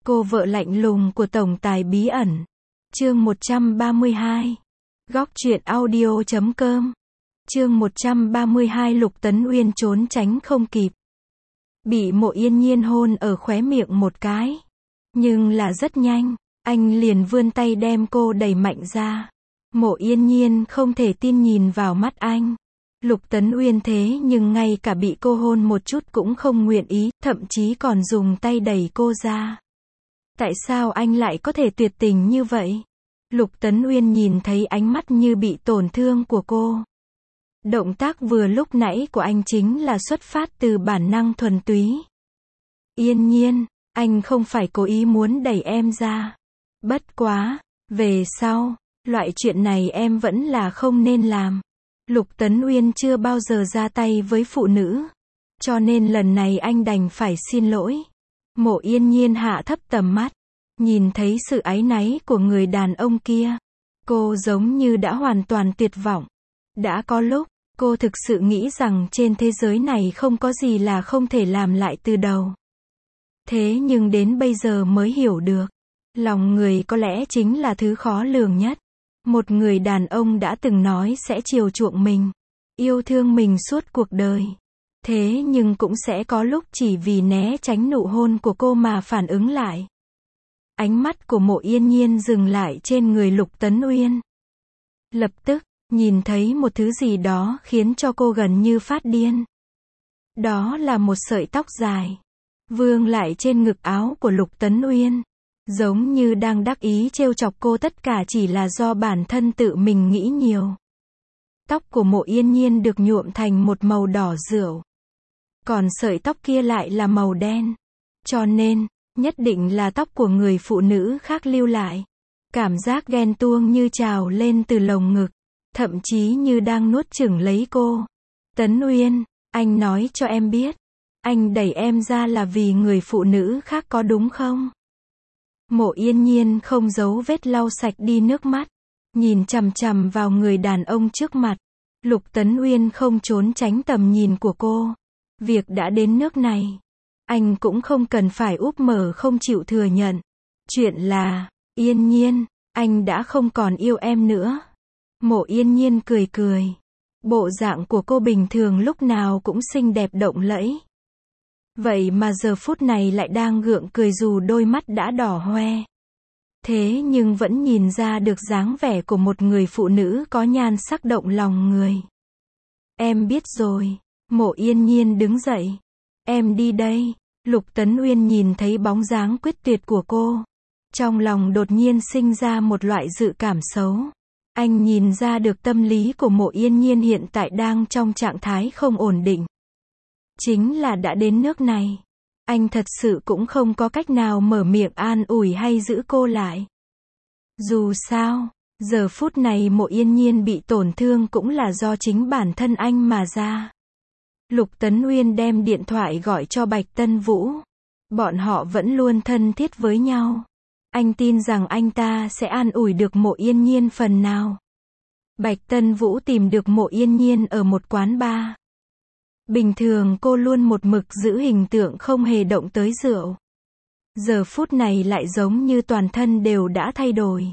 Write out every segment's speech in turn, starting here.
Cô vợ lạnh lùng của tổng tài bí ẩn. Chương 132. Góc truyện audio.com. Chương 132. Lục Tấn Uyên trốn tránh không kịp. Bị Mộ Yên Nhiên hôn ở khóe miệng một cái. Nhưng là rất nhanh, anh liền vươn tay đem cô đẩy mạnh ra. Mộ Yên Nhiên không thể tin nhìn vào mắt anh. Lục Tấn Uyên thế nhưng ngay cả bị cô hôn một chút cũng không nguyện ý, thậm chí còn dùng tay đẩy cô ra. Tại sao anh lại có thể tuyệt tình như vậy? Lục Tấn Uyên nhìn thấy ánh mắt như bị tổn thương của cô. Động tác vừa lúc nãy của anh chính là xuất phát từ bản năng thuần túy. Yên Nhiên, anh không phải cố ý muốn đẩy em ra. Bất quá, về sau, loại chuyện này em vẫn là không nên làm. Lục Tấn Uyên chưa bao giờ ra tay với phụ nữ. Cho nên lần này anh đành phải xin lỗi. Mộ Yên Nhiên hạ thấp tầm mắt. Nhìn thấy sự áy náy của người đàn ông kia. Cô giống như đã hoàn toàn tuyệt vọng. Đã có lúc, cô thực sự nghĩ rằng trên thế giới này không có gì là không thể làm lại từ đầu. Thế nhưng đến bây giờ mới hiểu được. Lòng người có lẽ chính là thứ khó lường nhất. Một người đàn ông đã từng nói sẽ chiều chuộng mình, yêu thương mình suốt cuộc đời. Thế nhưng cũng sẽ có lúc chỉ vì né tránh nụ hôn của cô mà phản ứng lại. Ánh mắt của Mộ Yên Nhiên dừng lại trên người Lục Tấn Uyên. Lập tức, nhìn thấy một thứ gì đó khiến cho cô gần như phát điên. Đó là một sợi tóc dài, vương lại trên ngực áo của Lục Tấn Uyên. Giống như đang đắc ý trêu chọc cô, tất cả chỉ là do bản thân tự mình nghĩ nhiều. Tóc của Mộ Yên Nhiên được nhuộm thành một màu đỏ rượu. Còn sợi tóc kia lại là màu đen. Cho nên, nhất định là tóc của người phụ nữ khác lưu lại. Cảm giác ghen tuông như trào lên từ lồng ngực. Thậm chí như đang nuốt chửng lấy cô. Tấn Uyên, anh nói cho em biết. Anh đẩy em ra là vì người phụ nữ khác có đúng không? Mộ Yên Nhiên không giấu vết lau sạch đi nước mắt. Nhìn chằm chằm vào người đàn ông trước mặt. Lục Tấn Uyên không trốn tránh tầm nhìn của cô. Việc đã đến nước này. Anh cũng không cần phải úp mở không chịu thừa nhận. Chuyện là, Yên Nhiên, anh đã không còn yêu em nữa. Mộ Yên Nhiên cười cười. Bộ dạng của cô bình thường lúc nào cũng xinh đẹp động lẫy. Vậy mà giờ phút này lại đang gượng cười dù đôi mắt đã đỏ hoe. Thế nhưng vẫn nhìn ra được dáng vẻ của một người phụ nữ có nhan sắc động lòng người. Em biết rồi. Mộ Yên Nhiên đứng dậy. Em đi đây. Lục Tấn Uyên nhìn thấy bóng dáng quyết tuyệt của cô. Trong lòng đột nhiên sinh ra một loại dự cảm xấu. Anh nhìn ra được tâm lý của Mộ Yên Nhiên hiện tại đang trong trạng thái không ổn định. Chính là đã đến nước này. Anh thật sự cũng không có cách nào mở miệng an ủi hay giữ cô lại. Dù sao, giờ phút này Mộ Yên Nhiên bị tổn thương cũng là do chính bản thân anh mà ra. Lục Tấn Uyên đem điện thoại gọi cho Bạch Tân Vũ. Bọn họ vẫn luôn thân thiết với nhau. Anh tin rằng anh ta sẽ an ủi được Mộ Yên Nhiên phần nào. Bạch Tân Vũ tìm được Mộ Yên Nhiên ở một quán bar. Bình thường cô luôn một mực giữ hình tượng không hề động tới rượu. Giờ phút này lại giống như toàn thân đều đã thay đổi.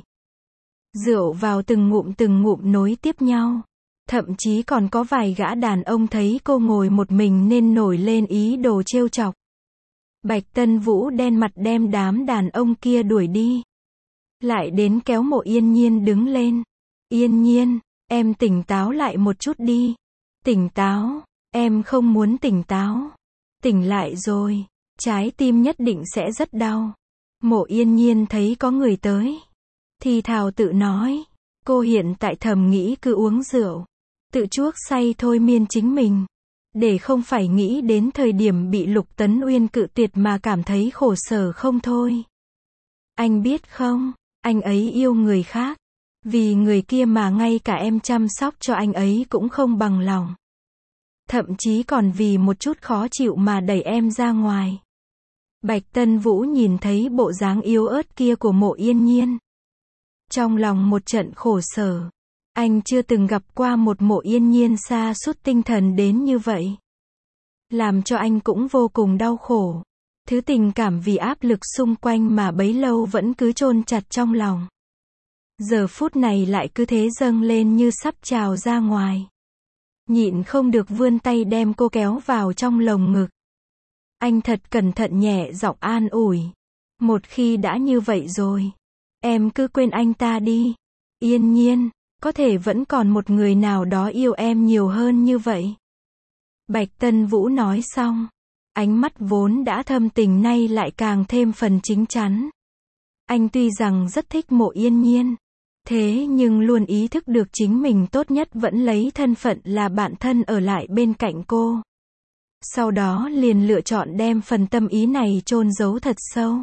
Rượu vào từng ngụm nối tiếp nhau. Thậm chí còn có vài gã đàn ông thấy cô ngồi một mình nên nổi lên ý đồ trêu chọc. Bạch Tân Vũ đen mặt đem đám đàn ông kia đuổi đi. Lại đến kéo Mộ Yên Nhiên đứng lên. Yên Nhiên, em tỉnh táo lại một chút đi. Tỉnh táo. Em không muốn tỉnh táo. Tỉnh lại rồi, trái tim nhất định sẽ rất đau. Mộ Yên Nhiên thấy có người tới. Thì thào tự nói. Cô hiện tại thầm nghĩ cứ uống rượu. Tự chuốc say thôi miên chính mình. Để không phải nghĩ đến thời điểm bị Lục Tấn Uyên cự tuyệt mà cảm thấy khổ sở không thôi. Anh biết không, anh ấy yêu người khác. Vì người kia mà ngay cả em chăm sóc cho anh ấy cũng không bằng lòng. Thậm chí còn vì một chút khó chịu mà đẩy em ra ngoài. Bạch Tân Vũ nhìn thấy bộ dáng yếu ớt kia của Mộ Yên Nhiên. Trong lòng một trận khổ sở. Anh chưa từng gặp qua một Mộ Yên Nhiên sa sút tinh thần đến như vậy. Làm cho anh cũng vô cùng đau khổ. Thứ tình cảm vì áp lực xung quanh mà bấy lâu vẫn cứ chôn chặt trong lòng. Giờ phút này lại cứ thế dâng lên như sắp trào ra ngoài. Nhịn không được vươn tay đem cô kéo vào trong lồng ngực. Anh thật cẩn thận nhẹ giọng an ủi. Một khi đã như vậy rồi, em cứ quên anh ta đi. Yên nhiên, có thể vẫn còn một người nào đó yêu em nhiều hơn như vậy. Bạch Tân Vũ nói xong, ánh mắt vốn đã thâm tình nay lại càng thêm phần chín chắn. Anh tuy rằng rất thích Mộ Yên Nhiên, thế nhưng luôn ý thức được chính mình tốt nhất vẫn lấy thân phận là bạn thân ở lại bên cạnh cô. Sau đó liền lựa chọn đem phần tâm ý này chôn giấu thật sâu.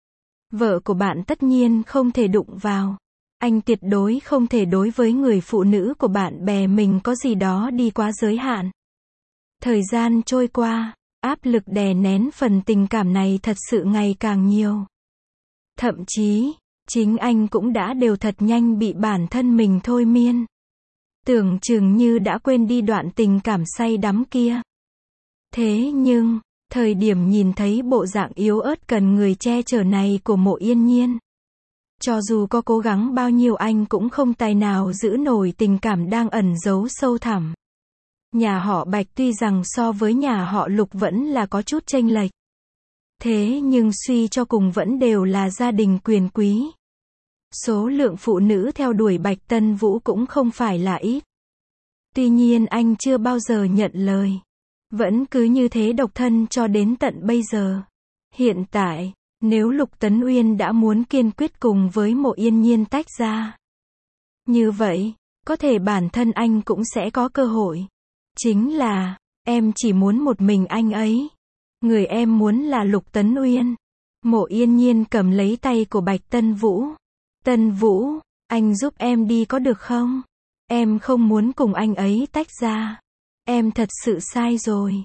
Vợ của bạn tất nhiên không thể đụng vào. Anh tuyệt đối không thể đối với người phụ nữ của bạn bè mình có gì đó đi quá giới hạn. Thời gian trôi qua, áp lực đè nén phần tình cảm này thật sự ngày càng nhiều. Thậm chí, chính anh cũng đã đều thật nhanh bị bản thân mình thôi miên. Tưởng chừng như đã quên đi đoạn tình cảm say đắm kia. Thế nhưng, thời điểm nhìn thấy bộ dạng yếu ớt cần người che chở này của Mộ Yên Nhiên, cho dù có cố gắng bao nhiêu anh cũng không tài nào giữ nổi tình cảm đang ẩn giấu sâu thẳm. Nhà họ Bạch tuy rằng so với nhà họ Lục vẫn là có chút chênh lệch. Thế nhưng suy cho cùng vẫn đều là gia đình quyền quý. Số lượng phụ nữ theo đuổi Bạch Tân Vũ cũng không phải là ít. Tuy nhiên anh chưa bao giờ nhận lời. Vẫn cứ như thế độc thân cho đến tận bây giờ. Hiện tại, nếu Lục Tấn Uyên đã muốn kiên quyết cùng với Mộ Yên Nhiên tách ra, như vậy, có thể bản thân anh cũng sẽ có cơ hội. Chính là, em chỉ muốn một mình anh ấy. Người em muốn là Lục Tấn Uyên. Mộ Yên Nhiên cầm lấy tay của Bạch Tân Vũ. Tân Vũ, anh giúp em đi có được không? Em không muốn cùng anh ấy tách ra. Em thật sự sai rồi.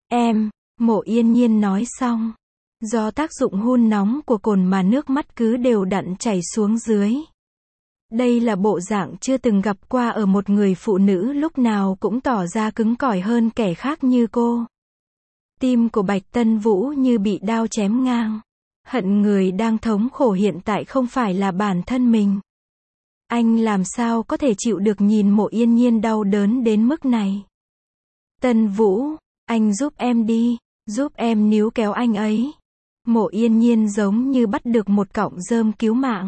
Mộ Yên Nhiên nói xong. Do tác dụng hun nóng của cồn mà nước mắt cứ đều đặn chảy xuống dưới. Đây là bộ dạng chưa từng gặp qua ở một người phụ nữ lúc nào cũng tỏ ra cứng cỏi hơn kẻ khác như cô. Tim của Bạch Tân Vũ như bị đao chém ngang. Hận người đang thống khổ hiện tại không phải là bản thân mình. Anh làm sao có thể chịu được nhìn Mộ Yên Nhiên đau đớn đến mức này. Tân Vũ, anh giúp em đi, giúp em níu kéo anh ấy. Mộ Yên Nhiên giống như bắt được một cọng rơm cứu mạng.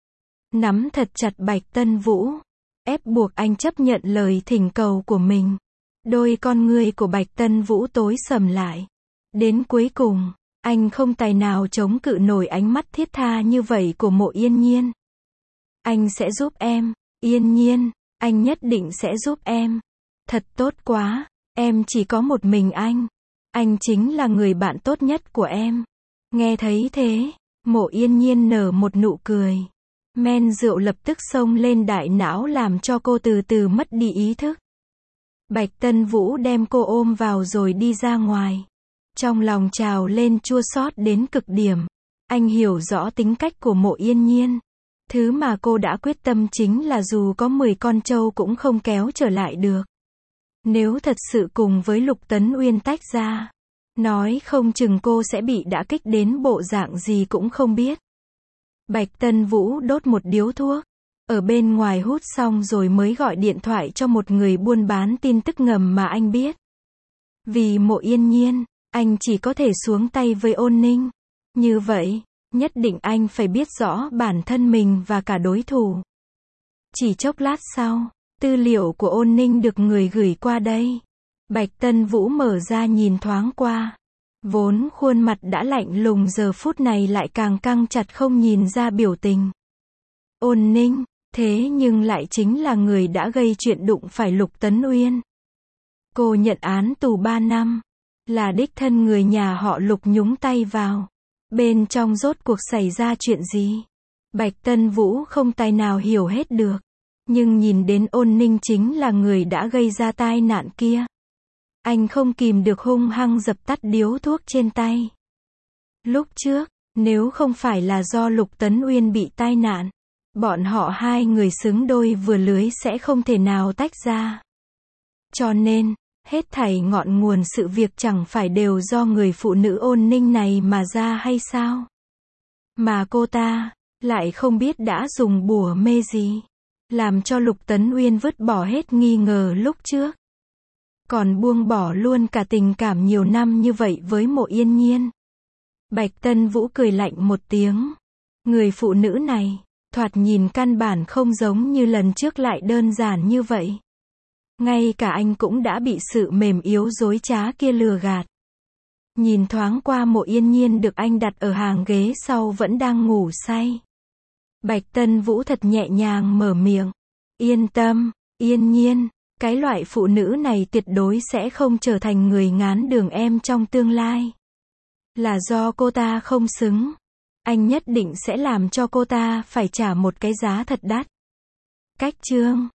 Nắm thật chặt Bạch Tân Vũ, ép buộc anh chấp nhận lời thỉnh cầu của mình. Đôi con ngươi của Bạch Tân Vũ tối sầm lại. Đến cuối cùng, anh không tài nào chống cự nổi ánh mắt thiết tha như vậy của Mộ Yên Nhiên. Anh sẽ giúp em, Yên Nhiên, anh nhất định sẽ giúp em. Thật tốt quá, em chỉ có một mình anh. Anh chính là người bạn tốt nhất của em. Nghe thấy thế, Mộ Yên Nhiên nở một nụ cười. Men rượu lập tức xông lên đại não làm cho cô từ từ mất đi ý thức. Bạch Tân Vũ đem cô ôm vào rồi đi ra ngoài. Trong lòng trào lên chua xót đến cực điểm. Anh hiểu rõ tính cách của Mộ Yên Nhiên. Thứ mà cô đã quyết tâm chính là dù có 10 con trâu cũng không kéo trở lại được. Nếu thật sự cùng với Lục Tấn Uyên tách ra, nói không chừng cô sẽ bị đả kích đến bộ dạng gì cũng không biết. Bạch Tân Vũ đốt một điếu thuốc, ở bên ngoài hút xong rồi mới gọi điện thoại cho một người buôn bán tin tức ngầm mà anh biết. Vì Mộ Yên Nhiên, anh chỉ có thể xuống tay với Ôn Ninh. Như vậy, nhất định anh phải biết rõ bản thân mình và cả đối thủ. Chỉ chốc lát sau, tư liệu của Ôn Ninh được người gửi qua đây. Bạch Tân Vũ mở ra nhìn thoáng qua. Vốn khuôn mặt đã lạnh lùng giờ phút này lại càng căng chặt không nhìn ra biểu tình. Ôn Ninh, thế nhưng lại chính là người đã gây chuyện đụng phải Lục Tấn Uyên. Cô nhận án tù 3 năm. Là đích thân người nhà họ Lục nhúng tay vào. Bên trong rốt cuộc xảy ra chuyện gì? Bạch Tân Vũ không tài nào hiểu hết được. Nhưng nhìn đến Ôn Ninh chính là người đã gây ra tai nạn kia. Anh không kìm được hung hăng dập tắt điếu thuốc trên tay. Lúc trước, nếu không phải là do Lục Tấn Uyên bị tai nạn, bọn họ hai người xứng đôi vừa lưới sẽ không thể nào tách ra. Cho nên, Hết thảy ngọn nguồn sự việc chẳng phải đều do người phụ nữ ôn ninh này mà ra hay sao? Mà cô ta lại không biết đã dùng bùa mê gì, làm cho Lục Tấn Uyên vứt bỏ hết nghi ngờ lúc trước. Còn buông bỏ luôn cả tình cảm nhiều năm như vậy với Mộ Yên Nhiên. Bạch Tân Vũ cười lạnh một tiếng. Người phụ nữ này, thoạt nhìn căn bản không giống như lần trước lại đơn giản như vậy. Ngay cả anh cũng đã bị sự mềm yếu dối trá kia lừa gạt. Nhìn thoáng qua Mộ Yên Nhiên được anh đặt ở hàng ghế sau vẫn đang ngủ say. Bạch Tân Vũ thật nhẹ nhàng mở miệng. Yên tâm, Yên Nhiên, cái loại phụ nữ này tuyệt đối sẽ không trở thành người ngán đường em trong tương lai. Là do cô ta không xứng. Anh nhất định sẽ làm cho cô ta phải trả một cái giá thật đắt. Cách chương